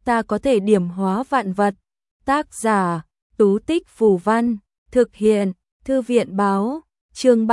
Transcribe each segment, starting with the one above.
ta có thể điểm hóa vạn vật. Tác giả, Tú Tích Phù Văn, thực hiện, Thư viện Báo, chương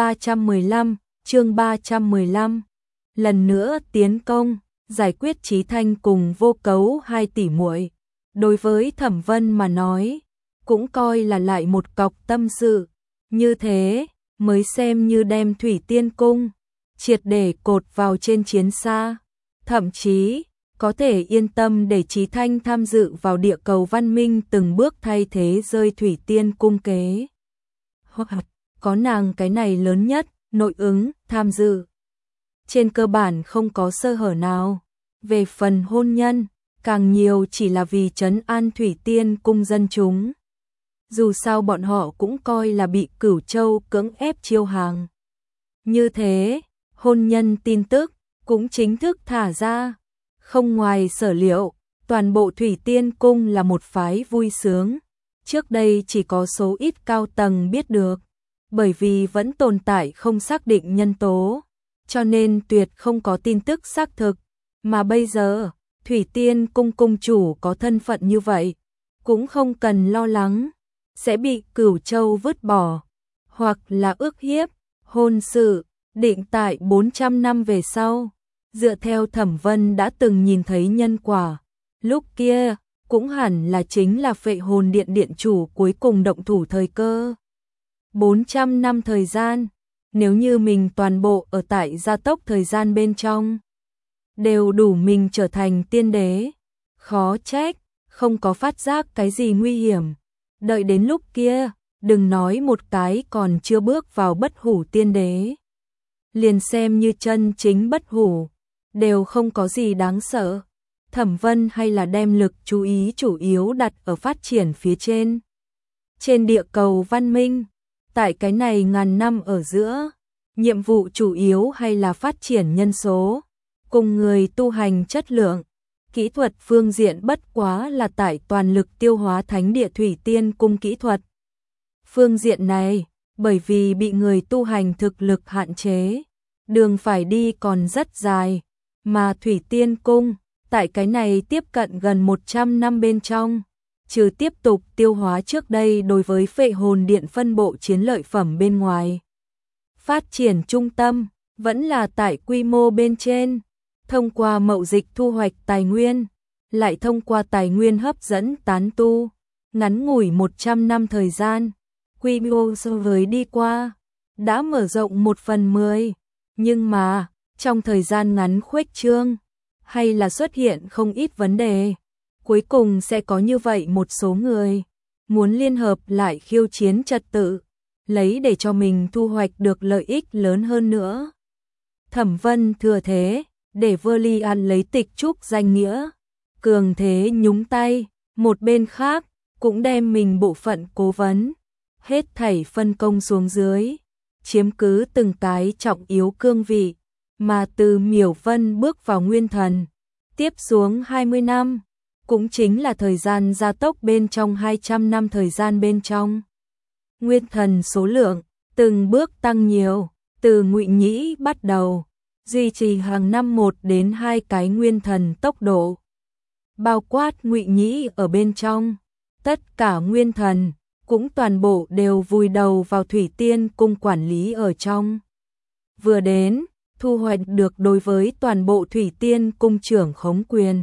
315. Lần nữa tiến công, giải quyết Chí Thanh cùng Vô Cấu hai tỷ muội. Đối với Thẩm Vân mà nói, cũng coi là lại một cọc tâm sự, như thế mới xem như đem Thủy Tiên Cung triệt để cột vào trên chiến xa, thậm chí có thể yên tâm để Chí Thanh tham dự vào địa cầu văn minh từng bước thay thế rơi Thủy Tiên Cung kế. Hoặc có nàng cái này lớn nhất, nội ứng, tham dự. Trên cơ bản không có sơ hở nào. Về phần hôn nhân, càng nhiều chỉ là vì trấn an Thủy Tiên Cung dân chúng. Dù sao bọn họ cũng coi là bị Cửu Châu cưỡng ép chiêu hàng. Như thế, hôn nhân tin tức cũng chính thức thả ra. Không ngoài sở liệu, toàn bộ Thủy Tiên Cung là một phái vui sướng. Trước đây chỉ có số ít cao tầng biết được, bởi vì vẫn tồn tại không xác định nhân tố, cho nên tuyệt không có tin tức xác thực. Mà bây giờ, Thủy Tiên Cung cung chủ có thân phận như vậy, cũng không cần lo lắng sẽ bị Cửu Châu vứt bỏ, hoặc là ức hiếp. Hôn sự định tại 400 năm về sau, dựa theo Thẩm Vân đã từng nhìn thấy nhân quả, lúc kia cũng hẳn là chính là Phệ Hồn Điện điện chủ cuối cùng động thủ thời cơ. 400 năm thời gian, nếu như mình toàn bộ ở tại gia tốc thời gian bên trong, đều đủ mình trở thành tiên đế, khó trách không có phát giác cái gì nguy hiểm. Đợi đến lúc kia, đừng nói một cái còn chưa bước vào bất hủ tiên đế, liền xem như chân chính bất hủ, đều không có gì đáng sợ. Thẩm Vân hay là đem lực chú ý chủ yếu đặt ở phát triển phía trên. Trên địa cầu văn minh, tại cái này ngàn năm ở giữa, nhiệm vụ chủ yếu hay là phát triển nhân số, cùng người tu hành chất lượng. Kỹ thuật phương diện bất quá là tại toàn lực tiêu hóa thánh địa Thủy Tiên Cung kỹ thuật. Phương diện này, bởi vì bị người tu hành thực lực hạn chế, đường phải đi còn rất dài, mà Thủy Tiên Cung, tại cái này tiếp cận gần 100 năm bên trong, trừ tiếp tục tiêu hóa trước đây đối với Phệ Hồn Điện phân bộ chiến lợi phẩm bên ngoài. Phát triển trung tâm, vẫn là tại quy mô bên trên, thông qua mậu dịch thu hoạch tài nguyên, lại thông qua tài nguyên hấp dẫn tán tu. Ngắn ngủi 100 năm thời gian, quy mô so với đi qua, đã mở rộng 1/10, nhưng mà, trong thời gian ngắn khuếch trương, hay là xuất hiện không ít vấn đề. Cuối cùng sẽ có như vậy một số người, muốn liên hợp lại khiêu chiến trật tự, lấy để cho mình thu hoạch được lợi ích lớn hơn nữa. Thẩm Vân thừa thế, để Verlian lấy tịch trúc danh nghĩa, cường thế nhúng tay, một bên khác, cũng đem mình bộ phận cố vấn, hết thảy phân công xuống dưới, chiếm cứ từng cái trọng yếu cương vị, mà từ Miểu Vân bước vào Nguyên Thần, tiếp xuống 20 năm, cũng chính là thời gian gia tốc bên trong 200 năm thời gian bên trong. Nguyên Thần số lượng, từng bước tăng nhiều, từ Ngụy Nhĩ bắt đầu, duy trì hàng năm 1 đến 2 cái Nguyên Thần tốc độ. Bao quát Ngụy Nhĩ ở bên trong, tất cả Nguyên Thần, cũng toàn bộ đều vùi đầu vào Thủy Tiên Cung quản lý ở trong. Vừa đến, thu hoạch được đối với toàn bộ Thủy Tiên Cung trưởng khống quyền.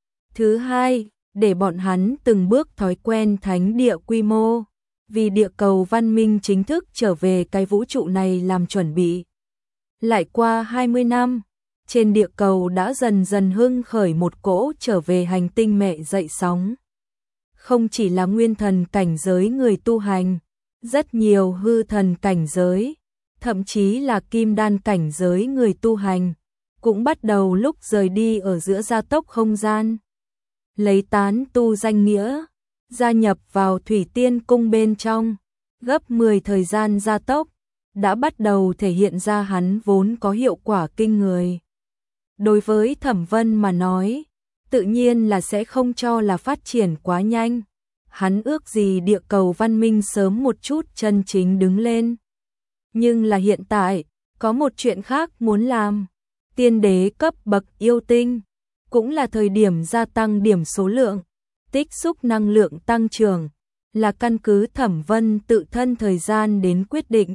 Thứ hai, để bọn hắn từng bước thói quen thánh địa quy mô, vì địa cầu văn minh chính thức trở về cái vũ trụ này làm chuẩn bị. Lại qua 20 năm, trên địa cầu đã dần dần hưng khởi một cỗ trở về hành tinh mẹ dậy sóng. Không chỉ là nguyên thần cảnh giới người tu hành, rất nhiều hư thần cảnh giới, thậm chí là kim đan cảnh giới người tu hành, cũng bắt đầu lúc rời đi ở giữa gia tốc không gian. Lấy tán tu danh nghĩa, gia nhập vào Thủy Tiên Cung bên trong, gấp 10 thời gian gia tốc, đã bắt đầu thể hiện ra hắn vốn có hiệu quả kinh người. Đối với Thẩm Vân mà nói, tự nhiên là sẽ không cho là phát triển quá nhanh. Hắn ước gì địa cầu văn minh sớm một chút chân chính đứng lên. Nhưng là hiện tại, có một chuyện khác muốn làm. Tiên đế cấp bậc yêu tinh, cũng là thời điểm gia tăng điểm số lượng, tích xúc năng lượng tăng trưởng, là căn cứ Thẩm Vân tự thân thời gian đến quyết định.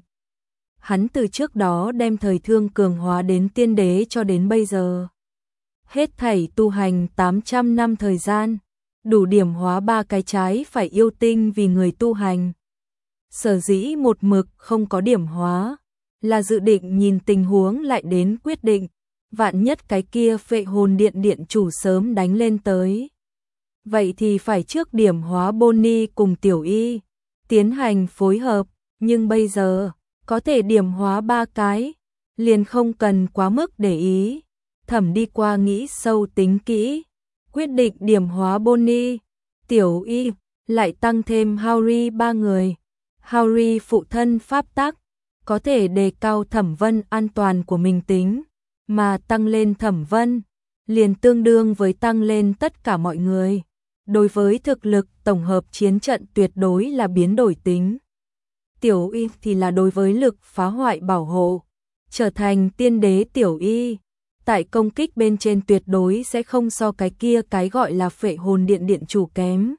Hắn từ trước đó đem thời thương cường hóa đến tiên đế cho đến bây giờ. Hết thảy tu hành 800 năm thời gian, đủ điểm hóa 3 cái trái phải yêu tinh vì người tu hành. Sở dĩ một mực không có điểm hóa, là dự định nhìn tình huống lại đến quyết định, vạn nhất cái kia Phệ Hồn Điện điện chủ sớm đánh lên tới. Vậy thì phải trước điểm hóa Bonnie cùng Tiểu Y, tiến hành phối hợp, nhưng bây giờ, có thể điểm hóa 3 cái, liền không cần quá mức để ý. Thẩm đi qua nghĩ sâu tính kỹ, quyết định điểm hóa Bonnie, Tiểu Y, lại tăng thêm Harry 3 người. Harry phụ thân pháp tắc, có thể đề cao Thẩm Vân an toàn của mình tính, mà tăng lên Thẩm Vân, liền tương đương với tăng lên tất cả mọi người. Đối với thực lực tổng hợp chiến trận tuyệt đối là biến đổi tính. Tiểu Y thì là đối với lực phá hoại bảo hộ, trở thành tiên đế Tiểu Y, tại công kích bên trên tuyệt đối sẽ không so cái kia cái gọi là Phệ Hồn Điện điện chủ kém.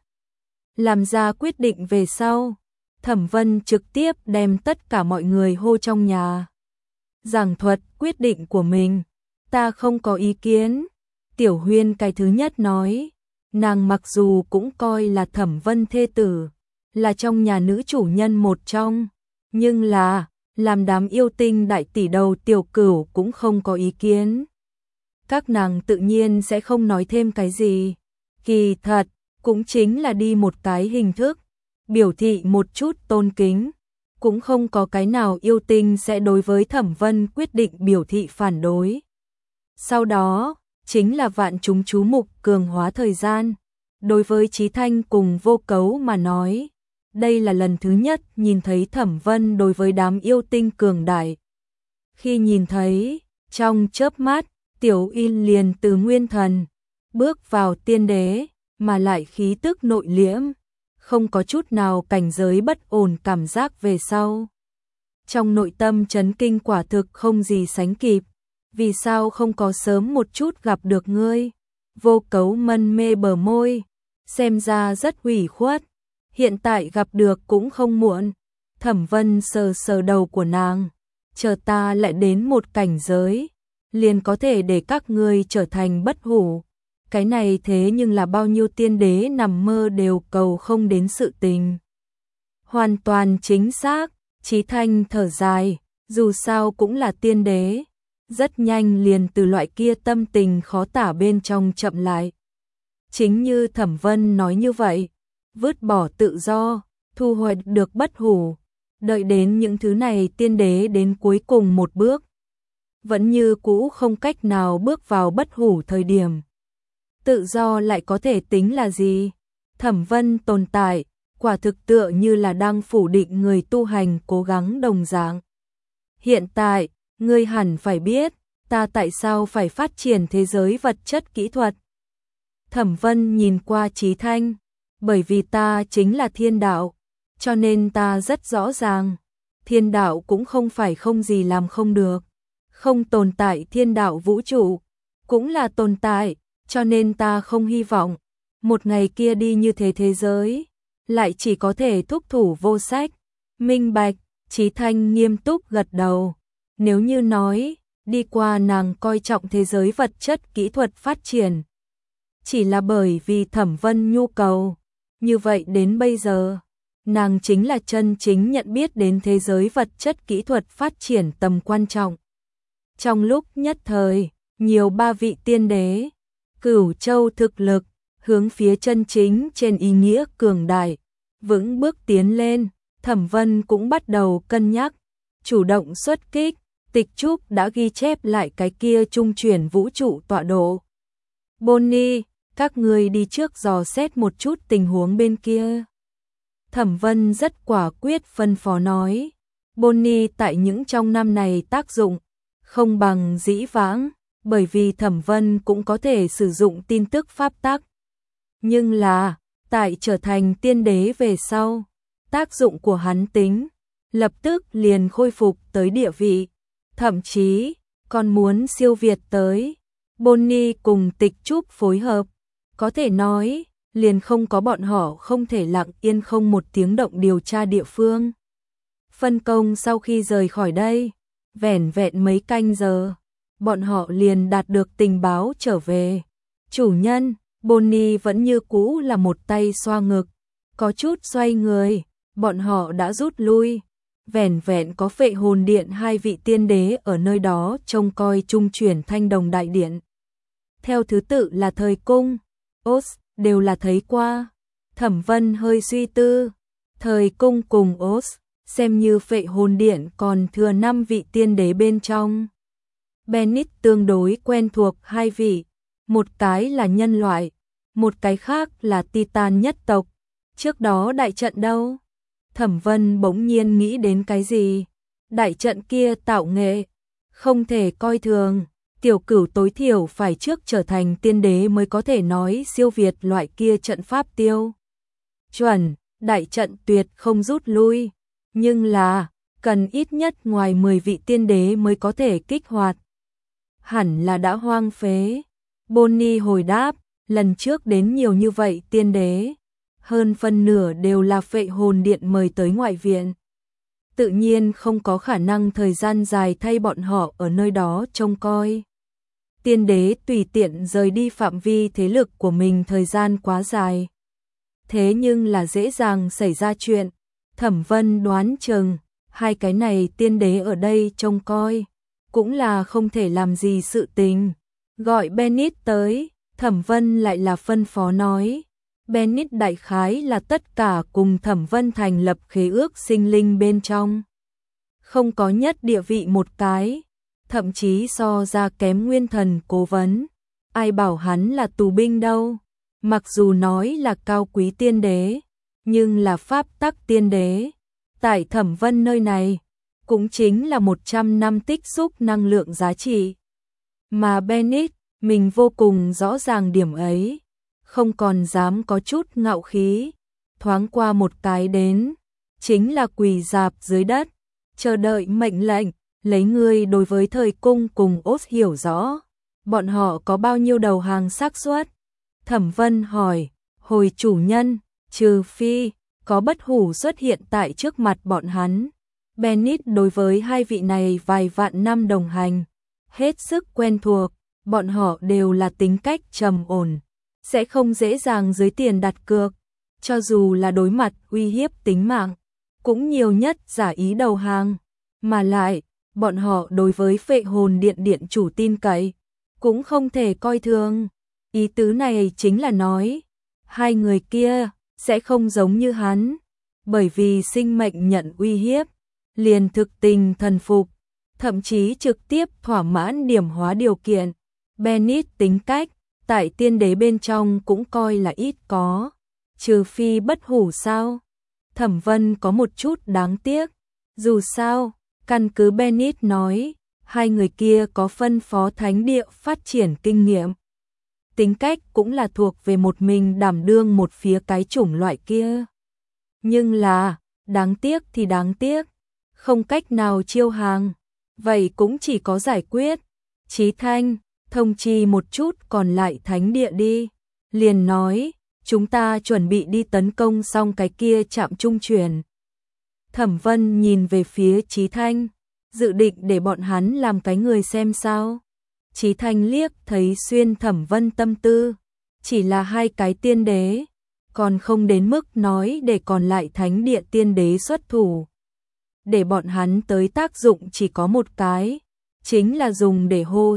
Làm ra quyết định về sau, Thẩm Vân trực tiếp đem tất cả mọi người hô trong nhà. Giảng thuật quyết định của mình, ta không có ý kiến. Tiểu Huyên cái thứ nhất nói, nàng mặc dù cũng coi là Thẩm Vân thê tử, là trong nhà nữ chủ nhân một trong, nhưng là, làm đám yêu tinh đại tỷ đầu Tiểu Cửu cũng không có ý kiến. Các nàng tự nhiên sẽ không nói thêm cái gì. Kỳ thật, cũng chính là đi một cái hình thức, biểu thị một chút tôn kính, cũng không có cái nào yêu tinh sẽ đối với Thẩm Vân quyết định biểu thị phản đối. Sau đó, chính là vạn chúng chú mục cường hóa thời gian. Đối với Chí Thanh cùng Vô Cấu mà nói, đây là lần thứ nhất nhìn thấy Thẩm Vân đối với đám yêu tinh cường đại. Khi nhìn thấy, trong chớp mắt, Tiểu Y liền từ nguyên thần, bước vào tiên đế, mà lại khí tức nội liễm, không có chút nào cảnh giới bất ổn cảm giác về sau. Trong nội tâm chấn kinh quả thực không gì sánh kịp, vì sao không có sớm một chút gặp được ngươi? Vô Cấu mân mê bờ môi, xem ra rất ủy khuất, hiện tại gặp được cũng không muộn. Thẩm Vân sờ sờ đầu của nàng, chờ ta lại đến một cảnh giới, liền có thể để các ngươi trở thành bất hủ. Cái này thế nhưng là bao nhiêu tiên đế nằm mơ đều cầu không đến sự tình. Hoàn toàn chính xác, Chí Thanh thở dài, dù sao cũng là tiên đế, rất nhanh liền từ loại kia tâm tình khó tả bên trong chậm lại. Chính như Thẩm Vân nói như vậy, vứt bỏ tự do, thu hoạch được bất hủ, đợi đến những thứ này tiên đế đến cuối cùng một bước, vẫn như cũ không cách nào bước vào bất hủ thời điểm. Tự do lại có thể tính là gì? Thẩm Vân tồn tại, quả thực tựa như là đang phủ định người tu hành cố gắng đồng dạng. Hiện tại, ngươi hẳn phải biết, ta tại sao phải phát triển thế giới vật chất kỹ thuật. Thẩm Vân nhìn qua Chí Thanh, bởi vì ta chính là thiên đạo, cho nên ta rất rõ ràng, thiên đạo cũng không phải không gì làm không được. Không tồn tại thiên đạo vũ trụ, cũng là tồn tại, cho nên ta không hy vọng một ngày kia đi như thế giới, lại chỉ có thể thúc thủ vô sách. Minh bạch, Chí Thanh nghiêm túc gật đầu. Nếu như nói, đi qua nàng coi trọng thế giới vật chất kỹ thuật phát triển, chỉ là bởi vì Thẩm Vân nhu cầu, như vậy đến bây giờ, nàng chính là chân chính nhận biết đến thế giới vật chất kỹ thuật phát triển tầm quan trọng. Trong lúc nhất thời, nhiều 3 vị tiên đế, Cửu Châu thực lực, hướng phía chân chính trên ý nghĩa cường đại, vững bước tiến lên. Thẩm Vân cũng bắt đầu cân nhắc, chủ động xuất kích. Tịch Trúc đã ghi chép lại cái kia trung chuyển vũ trụ tọa độ. Bonnie, các người đi trước dò xét một chút tình huống bên kia. Thẩm Vân rất quả quyết phân phó nói. Bonnie tại những trong năm này tác dụng không bằng dĩ vãng, bởi vì Thẩm Vân cũng có thể sử dụng tin tức pháp tắc. Nhưng là, tại trở thành tiên đế về sau, tác dụng của hắn tính, lập tức liền khôi phục tới địa vị, thậm chí còn muốn siêu việt tới. Bonnie cùng Tịch Trúc phối hợp, có thể nói, liền không có bọn họ không thể lặng yên không một tiếng động điều tra địa phương. Phân công sau khi rời khỏi đây, vẻn vẹn mấy canh giờ, bọn họ liền đạt được tình báo trở về. Chủ nhân, Bonnie vẫn như cũ là một tay xoa ngực, có chút xoay người, bọn họ đã rút lui. Vẻn vẹn có Phệ Hồn Điện hai vị tiên đế ở nơi đó trông coi trung chuyển Thanh Đồng Đại Điện. Theo thứ tự là Thời Cung, Os, đều là thấy qua. Thẩm Vân hơi suy tư, Thời Cung cùng Os, xem như Phệ Hồn Điện còn thừa 5 vị tiên đế bên trong. Bennett tương đối quen thuộc hai vị, một cái là nhân loại, một cái khác là Titan nhất tộc. Trước đó đại trận đâu? Thẩm Vân bỗng nhiên nghĩ đến cái gì? Đại trận kia tạo nghệ, không thể coi thường. Tiểu Cửu tối thiểu phải trước trở thành tiên đế mới có thể nói siêu việt loại kia trận pháp tiêu chuẩn, đại trận tuyệt không rút lui, nhưng là cần ít nhất ngoài 10 vị tiên đế mới có thể kích hoạt. Hẳn là đã hoang phế. Bonnie hồi đáp, lần trước đến nhiều như vậy tiên đế, hơn phân nửa đều là Phệ Hồn Điện mời tới ngoại viện. Tự nhiên không có khả năng thời gian dài thay bọn họ ở nơi đó trông coi. Tiên đế tùy tiện rời đi phạm vi thế lực của mình thời gian quá dài. Thế nhưng là dễ dàng xảy ra chuyện. Thẩm Vân đoán chừng, hai cái này tiên đế ở đây trông coi, cũng là không thể làm gì sự tình. Gọi Bennett tới, Thẩm Vân lại là phân phó nói. Bennett đại khái là tất cả cùng Thẩm Vân thành lập khế ước sinh linh bên trong. Không có nhất địa vị một cái, thậm chí so ra kém nguyên thần cố vấn. Ai bảo hắn là tù binh đâu, mặc dù nói là cao quý tiên đế, nhưng là pháp tắc tiên đế. Tại Thẩm Vân nơi này, cũng chính là 100 năm tích xúc năng lượng giá trị. Mà Bennett, mình vô cùng rõ ràng điểm ấy, không còn dám có chút ngạo khí, thoáng qua một cái đến, chính là quỳ rạp dưới đất, chờ đợi mệnh lệnh. Lấy ngươi đối với Thời Cung cùng Os hiểu rõ, bọn họ có bao nhiêu đầu hàng xác suất? Thẩm Vân hỏi, hồi chủ nhân, trừ phi có bất hủ xuất hiện tại trước mặt bọn hắn. Bennett đối với hai vị này vài vạn năm đồng hành, hết sức quen thuộc, bọn họ đều là tính cách trầm ổn, sẽ không dễ dàng dưới tiền đặt cược, cho dù là đối mặt uy hiếp tính mạng, cũng nhiều nhất giả ý đầu hàng, mà lại bọn họ đối với Phệ Hồn Điện điện chủ tin cậy, cũng không thể coi thường. Ý tứ này chính là nói, hai người kia sẽ không giống như hắn, bởi vì sinh mệnh nhận uy hiếp, liền thực tình thần phục, thậm chí trực tiếp thỏa mãn điểm hóa điều kiện. Bennett tính cách, tại tiên đế bên trong cũng coi là ít có, trừ phi bất hủ sao? Thẩm Vân có một chút đáng tiếc, dù sao, căn cứ Bennett nói, hai người kia có phân phó thánh địa phát triển kinh nghiệm. Tính cách cũng là thuộc về một mình đảm đương một phía cái chủng loại kia. Nhưng là, đáng tiếc thì đáng tiếc, không cách nào chiêu hàng, vậy cũng chỉ có giải quyết. Chí Thanh, thông chi một chút còn lại thánh địa đi, liền nói, chúng ta chuẩn bị đi tấn công xong cái kia trạm trung chuyển. Thẩm Vân nhìn về phía Chí Thanh, dự định để bọn hắn làm cái người xem sao. Chí Thanh liếc thấy xuyên Thẩm Vân tâm tư, chỉ là hai cái tiên đế, còn không đến mức nói để còn lại thánh địa tiên đế xuất thủ. Để bọn hắn tới tác dụng chỉ có một cái, chính là dùng để hô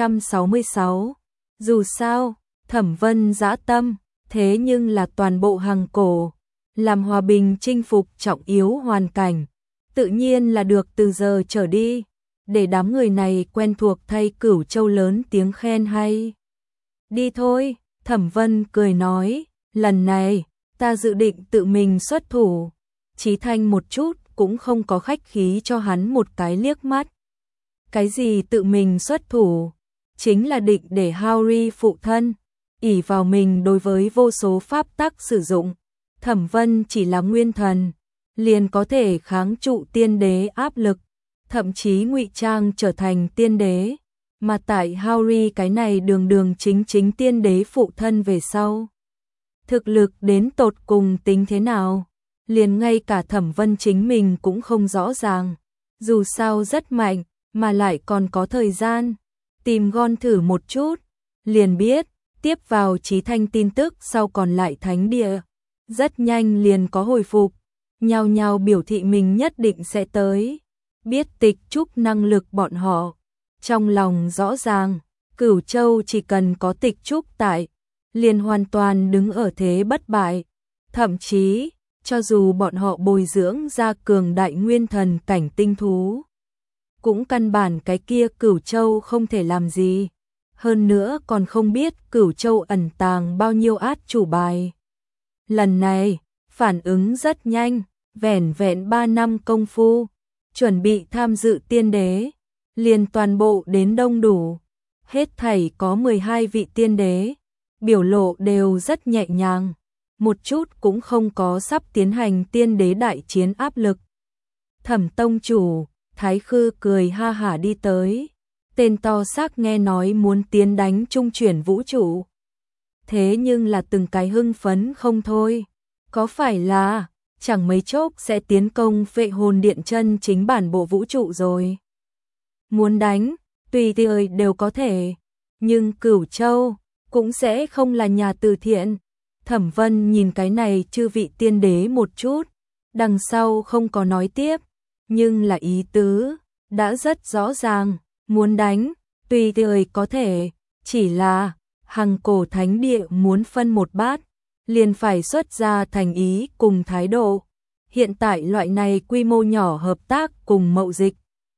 666. Dù sao, Thẩm Vân dã tâm, thế nhưng là toàn bộ hàng cổ, làm hòa bình chinh phục trọng yếu hoàn cảnh, tự nhiên là được từ giờ trở đi, để đám người này quen thuộc thay Cửu Châu lớn tiếng khen hay. Đi thôi, Thẩm Vân cười nói, lần này, ta dự định tự mình xuất thủ. Chí Thanh một chút cũng không có khách khí cho hắn một cái liếc mắt. Cái gì tự mình xuất thủ? Chính là định để Harry phụ thân, ỷ vào mình đối với vô số pháp tắc sử dụng. Thẩm Vân chỉ là nguyên thần, liền có thể kháng trụ tiên đế áp lực, thậm chí ngụy trang trở thành tiên đế. mà tại Harry cái này đường đường chính chính tiên đế phụ thân về sau. Thực lực đến tột cùng tính thế nào, liền ngay cả Thẩm Vân chính mình cũng không rõ ràng. Dù sao rất mạnh, mà lại còn có thời gian. Tìm Gon thử một chút, liền biết, tiếp vào Chí Thanh tin tức sau còn lại thánh địa. Rất nhanh liền có hồi phục, nhao nhao biểu thị mình nhất định sẽ tới. Biết Tịch Trúc năng lực bọn họ, trong lòng rõ ràng, Cửu Châu chỉ cần có Tịch Trúc tại, liền hoàn toàn đứng ở thế bất bại. Thậm chí, cho dù bọn họ bồi dưỡng ra cường đại nguyên thần cảnh tinh thú, cũng căn bản cái kia Cửu Châu không thể làm gì. Hơn nữa còn không biết Cửu Châu ẩn tàng bao nhiêu át chủ bài. Lần này, phản ứng rất nhanh, vẻn vẹn 3 năm công phu, chuẩn bị tham dự tiên đế, liền toàn bộ đến đông đủ. Hết thảy có 12 vị tiên đế, biểu lộ đều rất nhẹ nhàng, một chút cũng không có sắp tiến hành tiên đế đại chiến áp lực. Thẩm tông chủ, Thái Khư cười ha hả đi tới, tên to xác nghe nói muốn tiến đánh trung chuyển vũ trụ. Thế nhưng là từng cái hưng phấn không thôi, có phải là chẳng mấy chốc sẽ tiến công Phệ Hồn Điện chân chính bản bộ vũ trụ rồi. Muốn đánh, tùy thời đều có thể, nhưng Cửu Châu cũng sẽ không là nhà từ thiện. Thẩm Vân nhìn cái này chư vị tiên đế một chút, đằng sau không có nói tiếp, nhưng là ý tứ đã rất rõ ràng, muốn đánh, tùy thời có thể, chỉ là Hằng Cổ Thánh Địa muốn phân một bát, liền phải xuất ra thành ý cùng thái độ. Hiện tại loại này quy mô nhỏ hợp tác cùng mậu dịch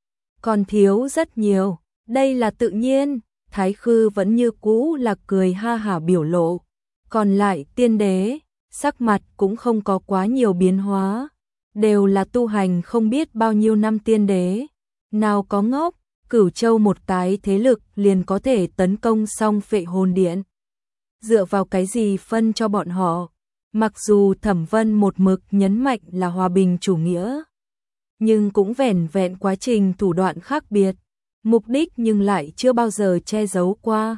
còn thiếu rất nhiều, đây là tự nhiên. Thái Khư vẫn như cũ là cười ha hả biểu lộ, còn lại tiên đế, sắc mặt cũng không có quá nhiều biến hóa, đều là tu hành không biết bao nhiêu năm tiên đế, nào có ngốc, Cửu Châu một cái thế lực liền có thể tấn công xong Phệ Hồn Điện. Dựa vào cái gì phân cho bọn họ? Mặc dù Thẩm Vân một mực nhấn mạnh là hòa bình chủ nghĩa, nhưng cũng vẻn vẹn quá trình thủ đoạn khác biệt, mục đích nhưng lại chưa bao giờ che giấu qua.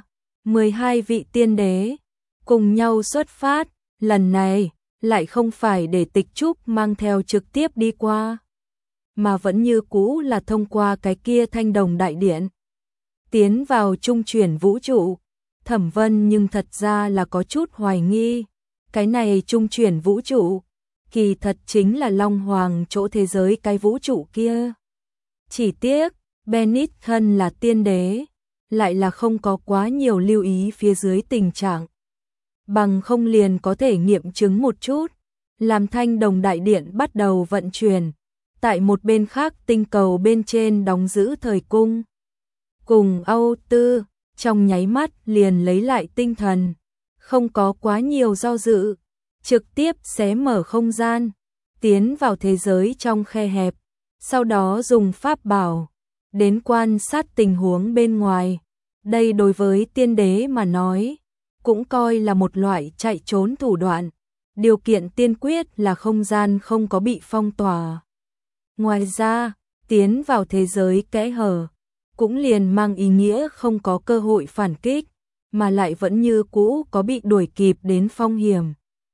12 vị tiên đế cùng nhau xuất phát, lần này lại không phải để Tịch Trúc mang theo trực tiếp đi qua, mà vẫn như cũ là thông qua cái kia Thanh Đồng Đại Điện tiến vào trung chuyển vũ trụ. Thẩm Vân nhưng thật ra là có chút hoài nghi, cái này trung chuyển vũ trụ kỳ thật chính là Long Hoàng chỗ thế giới cái vũ trụ kia. Chỉ tiếc Bennett thân là tiên đế, lại là không có quá nhiều lưu ý phía dưới tình trạng, bằng không liền có thể nghiệm chứng một chút. Làm Thanh Đồng Đại Điện bắt đầu vận chuyển, tại một bên khác tinh cầu bên trên đóng giữ thời cung cùng Âu Tư, trong nháy mắt liền lấy lại tinh thần, không có quá nhiều do dự, trực tiếp xé mở không gian, tiến vào thế giới trong khe hẹp, sau đó dùng pháp bảo đến quan sát tình huống bên ngoài. Đây đối với tiên đế mà nói, cũng coi là một loại chạy trốn thủ đoạn. Điều kiện tiên quyết là không gian không có bị phong tỏa. Ngoài ra, tiến vào thế giới kẽ hở, cũng liền mang ý nghĩa không có cơ hội phản kích, mà lại vẫn như cũ có bị đuổi kịp đến phong hiểm.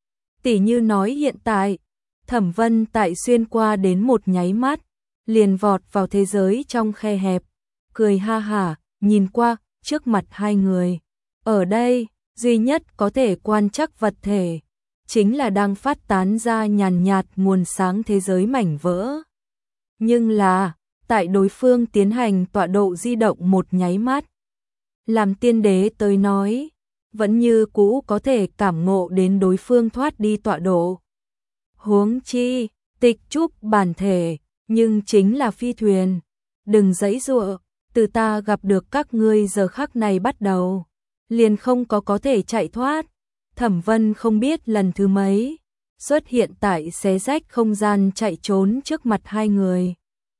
Tỉ như nói hiện tại, Thẩm Vân tại xuyên qua đến một nháy mắt, liền vọt vào thế giới trong khe hẹp, cười ha hả, nhìn qua, trước mặt hai người. Ở đây, duy nhất có thể quan trắc vật thể, chính là đang phát tán ra nhàn nhạt nguồn sáng thế giới mảnh vỡ. Nhưng là, tại đối phương tiến hành tọa độ di động một nháy mắt, làm tiên đế tới nói, vẫn như cũ có thể cảm ngộ đến đối phương thoát đi tọa độ. Huống chi, Tịch Trúc bản thể, nhưng chính là phi thuyền. Đừng giãy giụa, từ ta gặp được các ngươi giờ khắc này bắt đầu, liền không có thể chạy thoát. Thẩm Vân không biết lần thứ mấy xuất hiện tại xé rách không gian chạy trốn trước mặt hai người.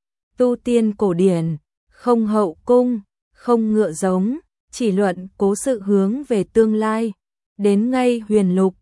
Tu tiên cổ điển, không hậu cung, không ngựa giống, chỉ luận cố sự hướng về tương lai, đến ngay huyền lục,